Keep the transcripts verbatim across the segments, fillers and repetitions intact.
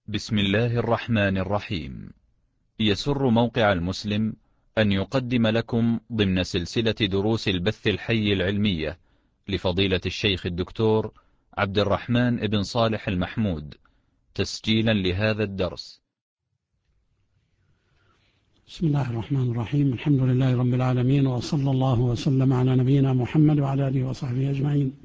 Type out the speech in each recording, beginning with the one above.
بسم الله الرحمن الرحيم. يسر موقع المسلم أن يقدم لكم ضمن سلسلة دروس البث الحي العلمية لفضيلة الشيخ الدكتور عبد الرحمن بن صالح المحمود، تسجيلا لهذا الدرس. بسم الله الرحمن الرحيم. الحمد لله رب العالمين، وصلى الله وسلم على نبينا محمد وعلى آله وصحبه أجمعين.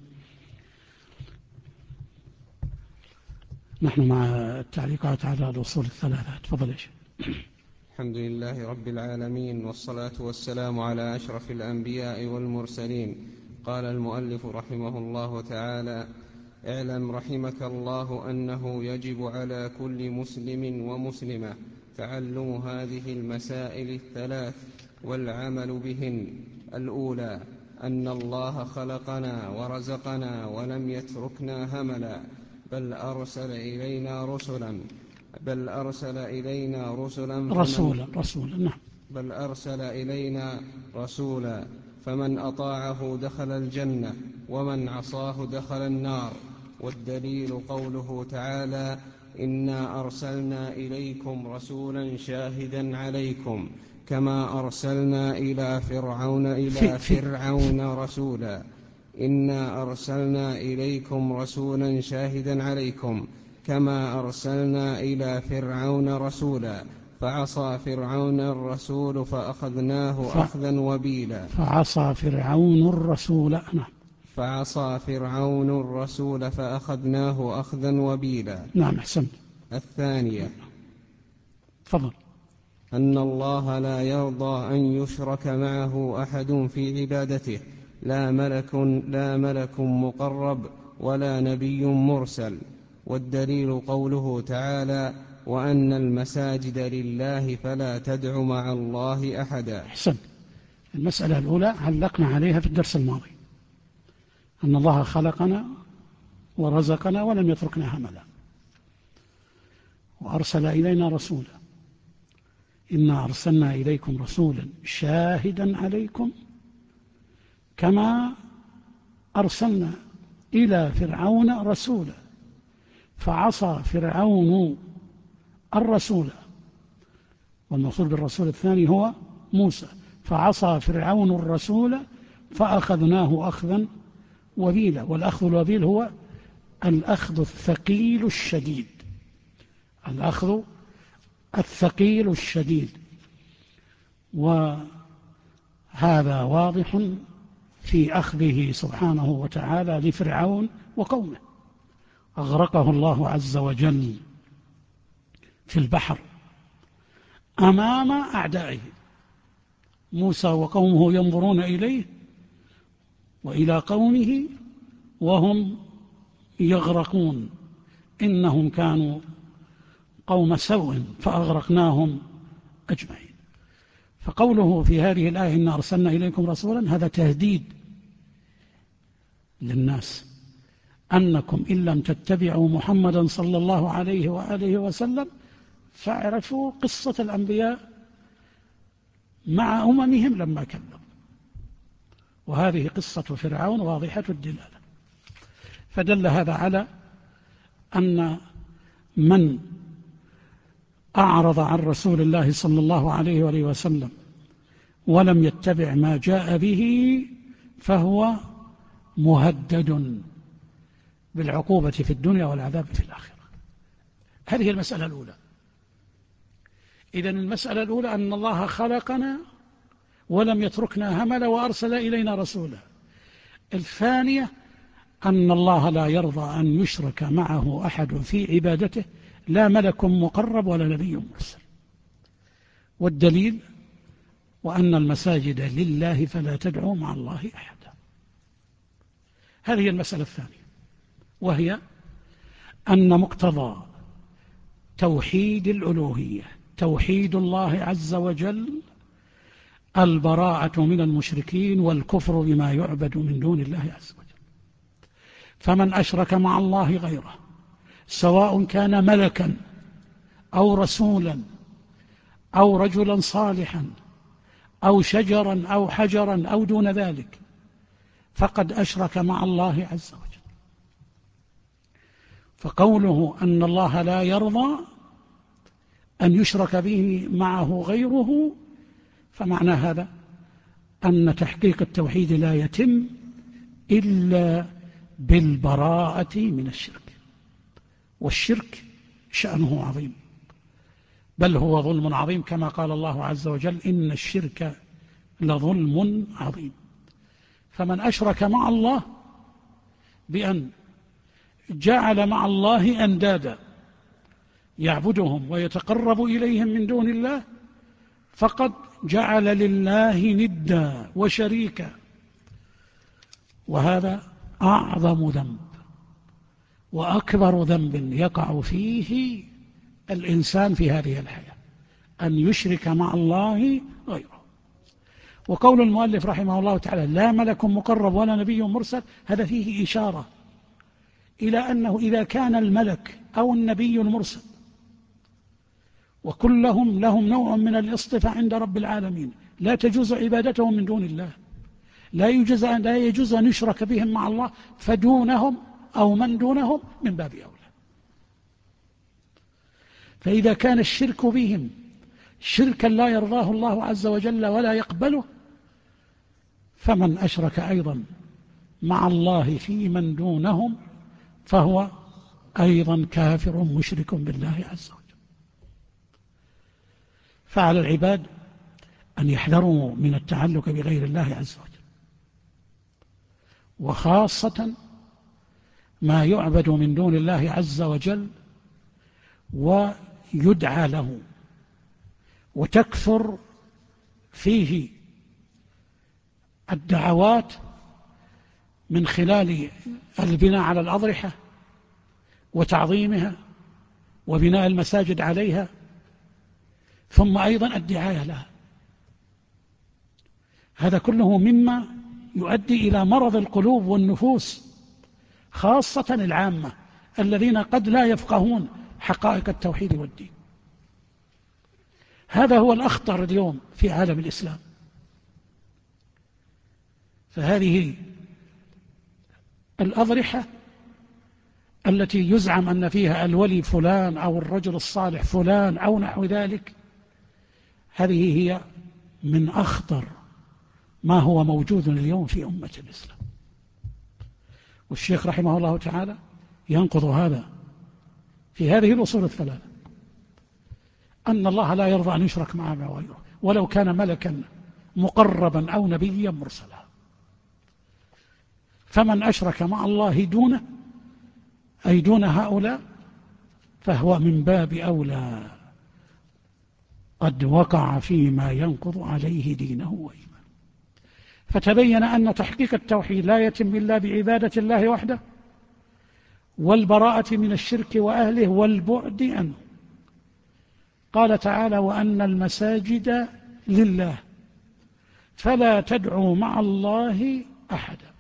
نحن مع التعليقات على الأصول الثلاثة. تفضل يا شيخ. الحمد لله رب العالمين، والصلاة والسلام على أشرف الأنبياء والمرسلين. قال المؤلف رحمه الله تعالى: اعلم رحمك الله أنه يجب على كل مسلم ومسلمة تعلم هذه المسائل الثلاث والعمل بهن. الأولى: أن الله خلقنا ورزقنا ولم يتركنا هملا، بل أرسل إلينا رسلا بل أرسل إلينا رسلا رسولا رسولا نعم بل أرسل إلينا رسولا فمن أطاعه دخل الجنة، ومن عصاه دخل النار. والدليل قوله تعالى: إنا أرسلنا إليكم رسولا شاهدا عليكم كما أرسلنا إلى فرعون إلى فرعون رسولا إنا أرسلنا إليكم رسولا شاهدا عليكم كما أرسلنا إلى فرعون رسولا فعصى فرعون الرسول فأخذناه ف... أخذا وبيلا فعصى فرعون الرسول نعم فعصى فرعون الرسول فأخذناه أخذا وبيلا نعم أحسنت. الثانية: تفضل. أن الله لا يرضى أن يشرك معه أحد في عبادته، لا ملك, لا ملك مقرب ولا نبي مرسل. والدليل قوله تعالى: وأن المساجد لله فلا تدع مع الله أحدا. أحسن. المسألة الأولى علقنا عليها في الدرس الماضي، أن الله خلقنا ورزقنا ولم يتركنا هملا، وأرسل إلينا رسولا. إنا أرسلنا إليكم رسولا شاهدا عليكم كما أرسلنا إلى فرعون رسولا فعصى فرعون الرسول، والمقصود بالرسول الثاني هو موسى. فعصى فرعون الرسول فأخذناه أخذا وبيلا. والأخذ الوبيل هو الأخذ الثقيل الشديد، الأخذ الثقيل الشديد. وهذا واضح في أخذه سبحانه وتعالى لفرعون وقومه. أغرقه الله عز وجل في البحر أمام أعدائه، موسى وقومه ينظرون إليه وإلى قومه وهم يغرقون. إنهم كانوا قوم سوء فأغرقناهم أجمعين. فقوله في هذه الآية: إنا أرسلنا إليكم رسولا، هذا تهديد للناس أنكم إن لم تتبعوا محمدا صلى الله عليه وآله وسلم فاعرفوا قصة الأنبياء مع أممهم لما كذبوا. وهذه قصة فرعون واضحة الدلالة. فدل هذا على أن من أعرض عن رسول الله صلى الله عليه وآله وسلم ولم يتبع ما جاء به فهو مهدد بالعقوبة في الدنيا والعذاب في الآخرة. هذه المسألة الأولى. إذن المسألة الأولى أن الله خلقنا ولم يتركنا هملا وأرسل إلينا رسولا. الثانية: أن الله لا يرضى أن يشرك معه أحد في عبادته، لا ملك مقرب ولا نبي مرسل. والدليل: وأن المساجد لله فلا تدعوا مع الله أحدا. هذه المسألة الثانية، وهي أن مقتضى توحيد الألوهية توحيد الله عز وجل البراءة من المشركين والكفر بما يعبد من دون الله عز وجل. فمن أشرك مع الله غيره، سواء كان ملكا أو رسولا أو رجلا صالحا أو شجرا أو حجرا أو دون ذلك، فقد أشرك مع الله عز وجل. فقوله أن الله لا يرضى أن يشرك به معه غيره، فمعنى هذا أن تحقيق التوحيد لا يتم إلا بالبراءة من الشرك، والشرك شأنه عظيم، بل هو ظلم عظيم، كما قال الله عز وجل: إن الشرك لظلم عظيم. فمن أشرك مع الله بأن جعل مع الله أندادا يعبدهم ويتقرب إليهم من دون الله، فقد جعل لله ندا وشريكا، وهذا أعظم ذنب وأكبر ذنب يقع فيه الإنسان في هذه الحياة، أن يشرك مع الله غيره. وقول المؤلف رحمه الله تعالى: لا ملك مقرب ولا نبي مرسل، هذا فيه إشارة إلى أنه إذا كان الملك أو النبي المرسل وكلهم لهم نوع من الاصطفاء عند رب العالمين، لا تجوز عبادتهم من دون الله، لا يجوز أن لا يجوز أن يشرك بهم مع الله، فدونهم أو من دونهم من باب أولى. فإذا كان الشرك بهم شركا لا يرضاه الله عز وجل ولا يقبله، فمن أشرك أيضا مع الله في من دونهم فهو أيضا كافر مشرك بالله عز وجل. فعلى العباد أن يحذروا من التعلق بغير الله عز وجل، وخاصة ما يعبد من دون الله عز وجل ويدعى له، وتكثر فيه الدعوات من خلال البناء على الأضرحة وتعظيمها وبناء المساجد عليها، ثم أيضا الدعاية لها. هذا كله مما يؤدي إلى مرض القلوب والنفوس، خاصة العامة الذين قد لا يفقهون حقائق التوحيد والدين. هذا هو الأخطر اليوم في عالم الإسلام. فهذه الأضرحة التي يزعم أن فيها الولي فلان أو الرجل الصالح فلان أو نحو ذلك، هذه هي من أخطر ما هو موجود اليوم في أمة الإسلام. والشيخ رحمه الله تعالى ينقض هذا في هذه الأصول الثلاثة: أن الله لا يرضى أن يشرك معه غيره ولو كان ملكا مقربا أو نبيا مرسلا. فمن أشرك مع الله دونه أي دون هؤلاء فهو من باب أولى قد وقع فيما ينقض عليه دينه وإيمانه. فتبين أن تحقيق التوحيد لا يتم إلا بعبادة الله وحده، والبراءة من الشرك وأهله والبعد عنه. قال تعالى: وأن المساجد لله فلا تدعوا مع الله أحدا.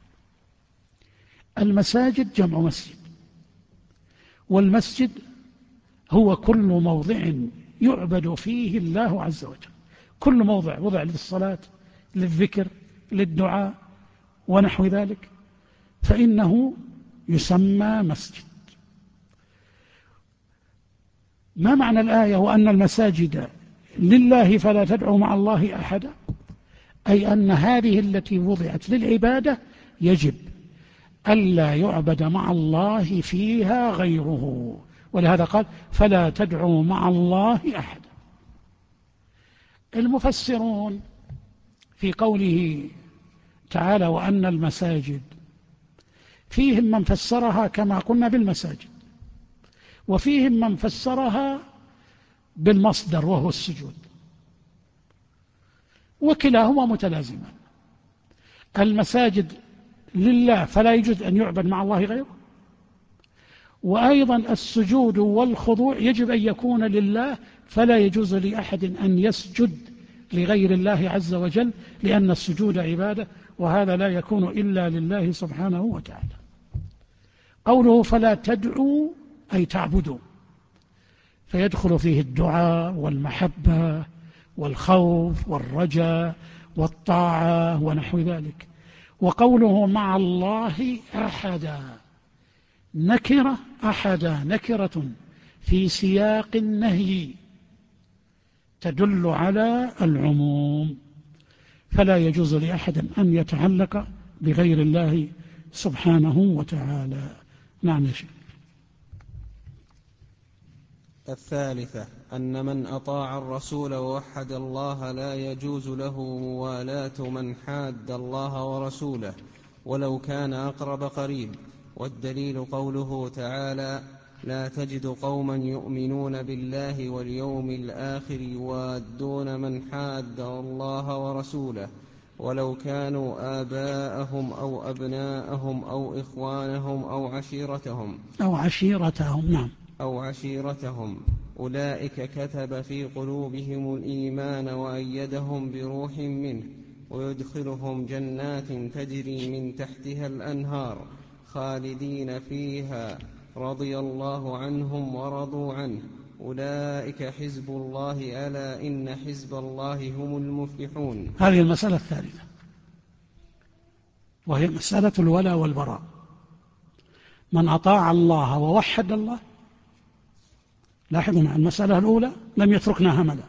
المساجد جمع مسجد، والمسجد هو كل موضع يعبد فيه الله عز وجل، كل موضع وضع للصلاة للذكر للدعاء ونحو ذلك فإنه يسمى مسجد. ما معنى الآية وأن المساجد لله فلا تدعوا مع الله أحدا؟ أي أن هذه التي وضعت للعبادة يجب ألا يعبد مع الله فيها غيره، ولهذا قال: فلا تدعوا مع الله أحدا. المفسرون في قوله تعالى وأن المساجد فيهم من فسرها كما قلنا بالمساجد، وفيهم من فسرها بالمصدر وهو السجود، وكلاهما متلازمان. المساجد لله فلا يجوز أن يعبد مع الله غيره، وأيضا السجود والخضوع يجب أن يكون لله، فلا يجوز لأحد أن يسجد لغير الله عز وجل، لأن السجود عبادة، وهذا لا يكون إلا لله سبحانه وتعالى. قوله فلا تدعوا أي تعبدوا، فيدخل فيه الدعاء والمحبة والخوف والرجاء والطاعة ونحو ذلك. وقوله مع الله أحدا نكرة أحد نكرة في سياق النهي تدل على العموم، فلا يجوز لأحد أن يتعلق بغير الله سبحانه وتعالى. نعم يا شيخ. الثالثة أن من أطاع الرسول ووحد الله لا يجوز له موالاة من حاد الله ورسوله ولو كان أقرب قريب، والدليل قوله تعالى: لا تجد قوما يؤمنون بالله واليوم الآخر يوادون من حاد الله ورسوله ولو كانوا آباءهم أو أبناءهم أو إخوانهم أو عشيرتهم أو عشيرتهم نعم أو عشيرتهم أولئك كتب في قلوبهم الإيمان وأيدهم بروح منه ويدخلهم جنات تجري من تحتها الأنهار خالدين فيها رضي الله عنهم ورضوا عنه أولئك حزب الله ألا إن حزب الله هم المفلحون. هذه المسألة الثالثة، وهي مسألة الولاء والبراء. من أطاع الله ووحد الله، لاحظوا مع المسألة الأولى لم يتركنا هملا،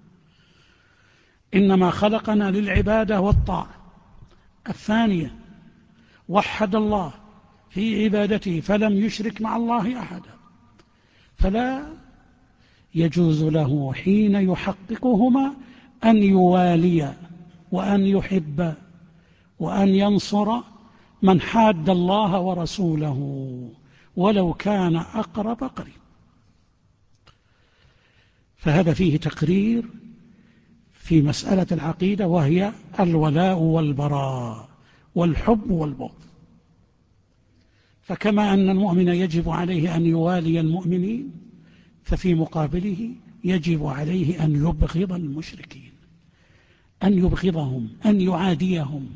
إنما خلقنا للعبادة والطاعة. الثانية وحد الله في عبادته فلم يشرك مع الله أحدا، فلا يجوز له حين يحققهما أن يوالي وأن يحب وأن ينصر من حاد الله ورسوله ولو كان أقرب قريب. فهذا فيه تقرير في مسألة العقيدة، وهي الولاء والبراء والحب والبغض. فكما أن المؤمن يجب عليه أن يوالي المؤمنين، ففي مقابله يجب عليه أن يبغض المشركين، أن يبغضهم، أن يعاديهم.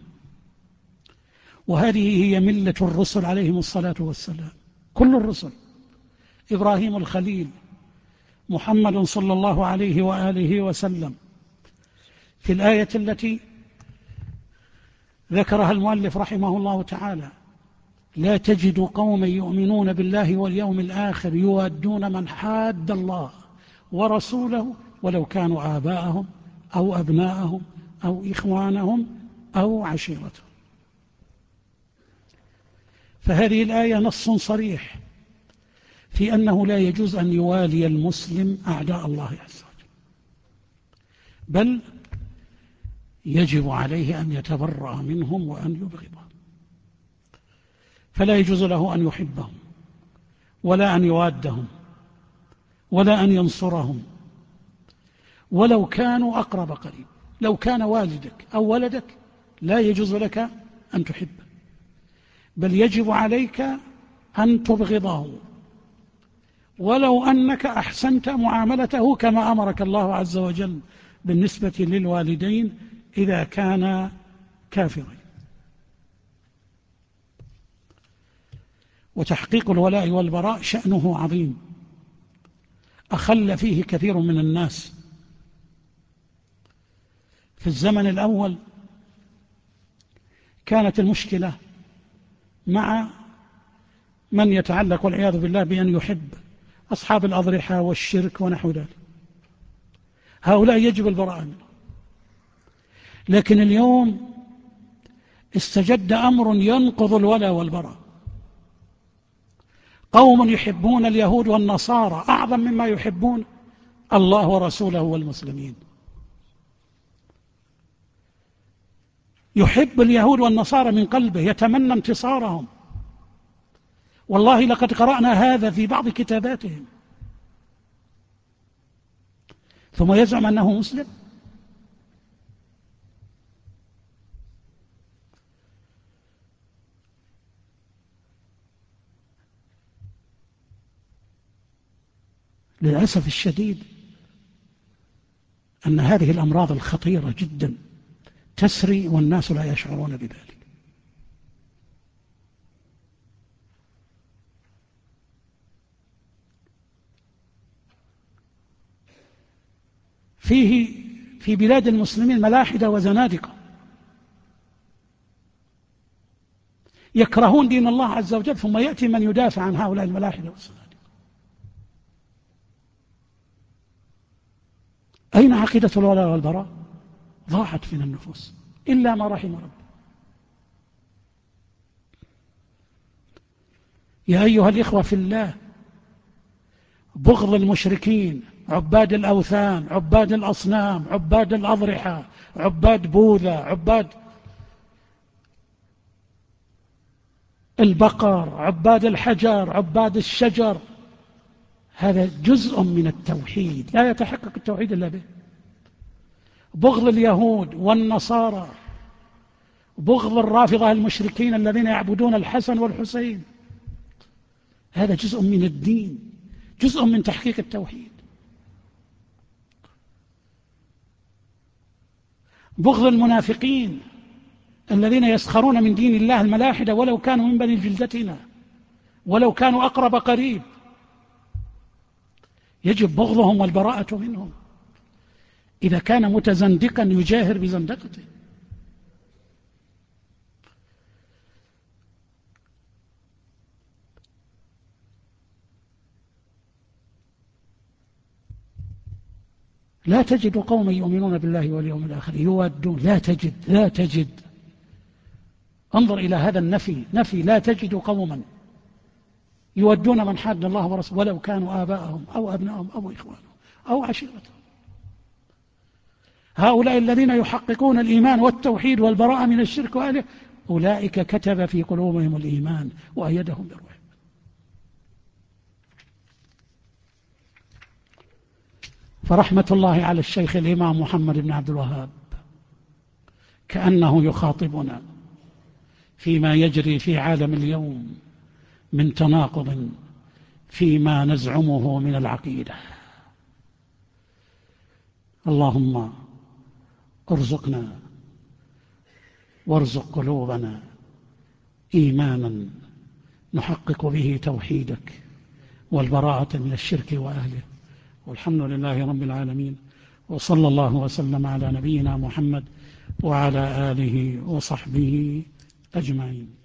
وهذه هي ملة الرسل عليهم الصلاة والسلام، كل الرسل، إبراهيم الخليل، محمد صلى الله عليه وآله وسلم. في الآية التي ذكرها المؤلف رحمه الله تعالى: لا تجد قوما يؤمنون بالله واليوم الآخر يوادون من حاد الله ورسوله ولو كانوا آباءهم أو أبناءهم أو إخوانهم أو عشيرتهم. فهذه الآية نص صريح في أنه لا يجوز أن يوالي المسلم أعداء الله عز وجل، بل يجب عليه أن يتبرأ منهم وأن يبغضهم. فلا يجوز له أن يحبهم ولا أن يوادهم ولا أن ينصرهم ولو كانوا أقرب قريب. لو كان والدك أو ولدك لا يجوز لك أن تحبه، بل يجب عليك أن تبغضه ولو أنك أحسنت معاملته كما أمرك الله عز وجل بالنسبة للوالدين إذا كان كافرين. وتحقيق الولاء والبراء شأنه عظيم، أخل فيه كثير من الناس. في الزمن الأول كانت المشكلة مع من يتعلق والعياذ بالله بأن يحب أصحاب الأضرحة والشرك ونحو ذلك، هؤلاء يجب البراءة منهم. لكن اليوم استجد أمر ينقض الولاء والبراء. قوم يحبون اليهود والنصارى أعظم مما يحبون الله ورسوله والمسلمين. يحب اليهود والنصارى من قلبه، يتمنى انتصارهم. والله لقد قرأنا هذا في بعض كتاباتهم، ثم يزعم أنه مسلم. للأسف الشديد أن هذه الأمراض الخطيرة جدا تسري والناس لا يشعرون بذلك. فيه في بلاد المسلمين ملاحدة وزنادقة يكرهون دين الله عز وجل، ثم يأتي من يدافع عن هؤلاء الملاحدة والزنادقة. أين عقيدة الولاء والبراء؟ ضاعت من النفوس إلا ما رحم ربه. يا أيها الإخوة في الله، بغض المشركين، عباد الأوثان، عباد الأصنام، عباد الأضرحة، عباد بوذا، عباد البقر، عباد الحجر، عباد الشجر، هذا جزء من التوحيد، لا يتحقق التوحيد إلا به. بغض اليهود والنصارى، بغض الرافضة المشركين الذين يعبدون الحسن والحسين، هذا جزء من الدين، جزء من تحقيق التوحيد. بغض المنافقين الذين يسخرون من دين الله، الملاحدة، ولو كانوا من بني جلدتنا، ولو كانوا أقرب قريب، يجب بغضهم والبراءة منهم. إذا كان متزندقا يجاهر بزندقته. لا تجد قوما يؤمنون بالله واليوم الآخر يوادون، لا تجد لا تجد انظر إلى هذا النفي، نفي لا تجد قوما يودون من حاد الله ورسوله ولو كانوا آباءهم أو أبناءهم أو إخوانهم أو عشيرتهم. هؤلاء الذين يحققون الإيمان والتوحيد والبراءة من الشرك وأهله، أولئك كتب في قلوبهم الإيمان وأيدهم بروح. فرحمة الله على الشيخ الإمام محمد بن عبد الوهاب كأنه يخاطبنا فيما يجري في عالم اليوم من تناقض فيما نزعمه من العقيدة. اللهم ارزقنا وارزق قلوبنا إيمانا نحقق به توحيدك والبراءة من الشرك وأهله. والحمد لله رب العالمين، وصلى الله وسلم على نبينا محمد وعلى آله وصحبه أجمعين.